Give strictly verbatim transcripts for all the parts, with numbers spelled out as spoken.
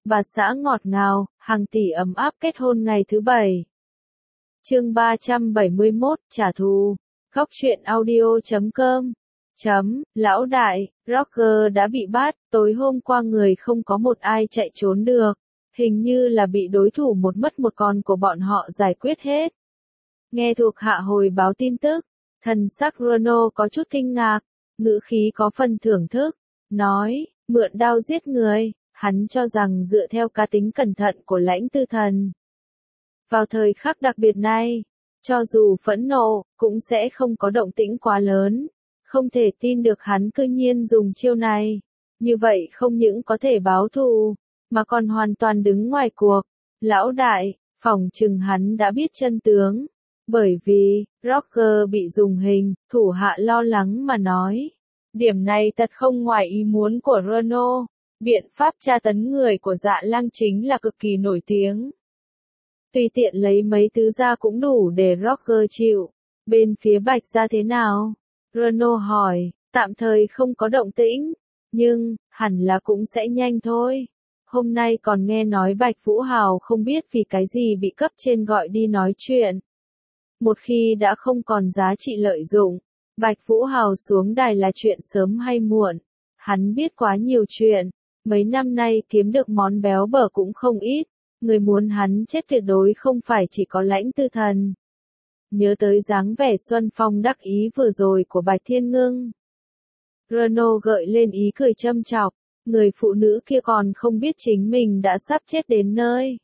bà xã ngọt ngào, hàng tỷ ấm áp kết hôn ngày thứ bảy. Chương ba trăm bảy mươi mốt, trả thù. Góc truyện audio chấm com. Chấm, lão đại, Roger đã bị bắt, tối hôm qua người không có một ai chạy trốn được. Hình như là bị đối thủ một mất một con của bọn họ giải quyết hết. Nghe thuộc hạ hồi báo tin tức, thần sắc Renault có chút kinh ngạc, ngữ khí có phần thưởng thức, nói, mượn đao giết người, hắn cho rằng dựa theo cá tính cẩn thận của lãnh tư thần. Vào thời khắc đặc biệt này, cho dù phẫn nộ, cũng sẽ không có động tĩnh quá lớn, không thể tin được hắn cư nhiên dùng chiêu này, như vậy không những có thể báo thù, mà còn hoàn toàn đứng ngoài cuộc. Lão đại, phỏng chừng hắn đã biết chân tướng, bởi vì, Roger bị dùng hình, thủ hạ lo lắng mà nói. Điểm này thật không ngoài ý muốn của Renault, biện pháp tra tấn người của Dạ Lang chính là cực kỳ nổi tiếng. Tùy tiện lấy mấy thứ ra cũng đủ để Roger chịu. Bên phía Bạch Gia thế nào? Renault hỏi, tạm thời không có động tĩnh, nhưng, hẳn là cũng sẽ nhanh thôi. Hôm nay còn nghe nói Bạch Vũ Hào không biết vì cái gì bị cấp trên gọi đi nói chuyện. Một khi đã không còn giá trị lợi dụng, Bạch Vũ Hào xuống đài là chuyện sớm hay muộn. Hắn biết quá nhiều chuyện, mấy năm nay kiếm được món béo bở cũng không ít, người muốn hắn chết tuyệt đối không phải chỉ có lãnh tư thần. Nhớ tới dáng vẻ xuân phong đắc ý vừa rồi của Bạch Thiên Ngưng. Renault gợi lên ý cười châm chọc, người phụ nữ kia còn không biết chính mình đã sắp chết đến nơi.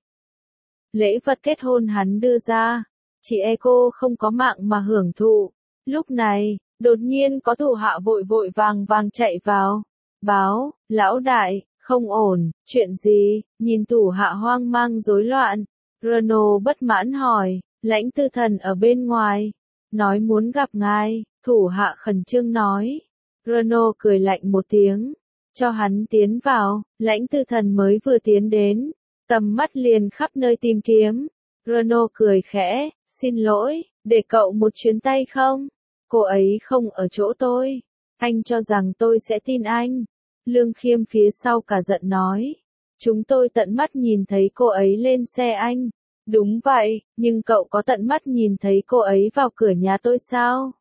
Lễ vật kết hôn hắn đưa ra, chỉ e cô không có mạng mà hưởng thụ. Lúc này, đột nhiên có thủ hạ vội vội vàng vàng chạy vào. Báo, lão đại, không ổn, chuyện gì, nhìn thủ hạ hoang mang rối loạn. Renault bất mãn hỏi, lãnh tư thần ở bên ngoài, nói muốn gặp ngài, thủ hạ khẩn trương nói. Renault cười lạnh một tiếng, cho hắn tiến vào, lãnh tư thần mới vừa tiến đến, tầm mắt liền khắp nơi tìm kiếm. Renault cười khẽ, xin lỗi, để cậu một chuyến tay không? Cô ấy không ở chỗ tôi. Anh cho rằng tôi sẽ tin anh. Lương Khiêm phía sau cả giận nói. Chúng tôi tận mắt nhìn thấy cô ấy lên xe anh. Đúng vậy, nhưng cậu có tận mắt nhìn thấy cô ấy vào cửa nhà tôi sao?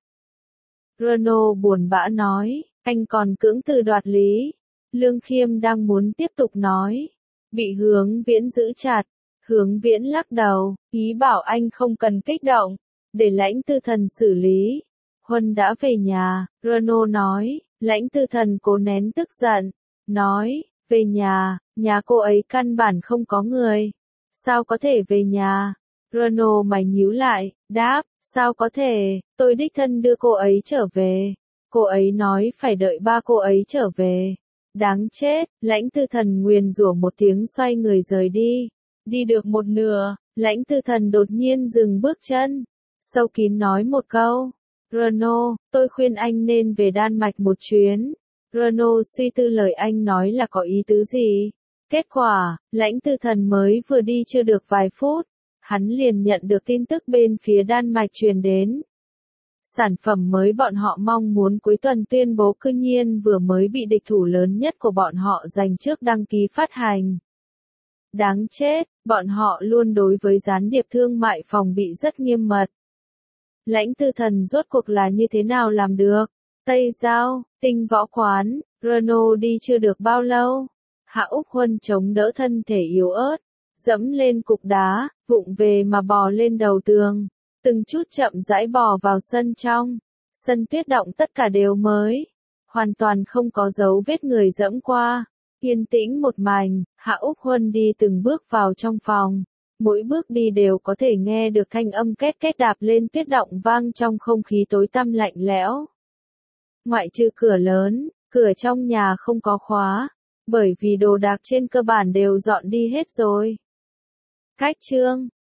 Renault buồn bã nói, anh còn cưỡng từ đoạt lý. Lương Khiêm đang muốn tiếp tục nói. Bị Hướng Viễn giữ chặt. Hướng Viễn lắc đầu, ý bảo anh không cần kích động, để lãnh tư thần xử lý. Huân đã về nhà, Renault nói, lãnh tư thần cố nén tức giận, nói, về nhà, nhà cô ấy căn bản không có người. Sao có thể về nhà? Renault mày nhíu lại, đáp, sao có thể, tôi đích thân đưa cô ấy trở về. Cô ấy nói phải đợi ba cô ấy trở về. Đáng chết, lãnh tư thần nguyền rủa một tiếng xoay người rời đi. Đi được một nửa, lãnh tư thần đột nhiên dừng bước chân. Sâu kín nói một câu. Renault, tôi khuyên anh nên về Đan Mạch một chuyến. Renault suy tư lời anh nói là có ý tứ gì. Kết quả, lãnh tư thần mới vừa đi chưa được vài phút. Hắn liền nhận được tin tức bên phía Đan Mạch truyền đến. Sản phẩm mới bọn họ mong muốn cuối tuần tuyên bố cư nhiên vừa mới bị địch thủ lớn nhất của bọn họ giành trước đăng ký phát hành. Đáng chết, bọn họ luôn đối với gián điệp thương mại phòng bị rất nghiêm mật. Lãnh tư thần rốt cuộc là như thế nào làm được? Tây Giao, Tinh Võ Quán, Renault đi chưa được bao lâu. Hạ Úc Huân chống đỡ thân thể yếu ớt, dẫm lên cục đá, vụng về mà bò lên đầu tường. Từng chút chậm rãi bò vào sân trong. Sân tuyết động tất cả đều mới. Hoàn toàn không có dấu vết người dẫm qua. Yên tĩnh một mảnh, Hạ Úc Huân đi từng bước vào trong phòng. Mỗi bước đi đều có thể nghe được thanh âm két két đạp lên tuyết động vang trong không khí tối tăm lạnh lẽo. Ngoại trừ cửa lớn, cửa trong nhà không có khóa, bởi vì đồ đạc trên cơ bản đều dọn đi hết rồi. Cách chương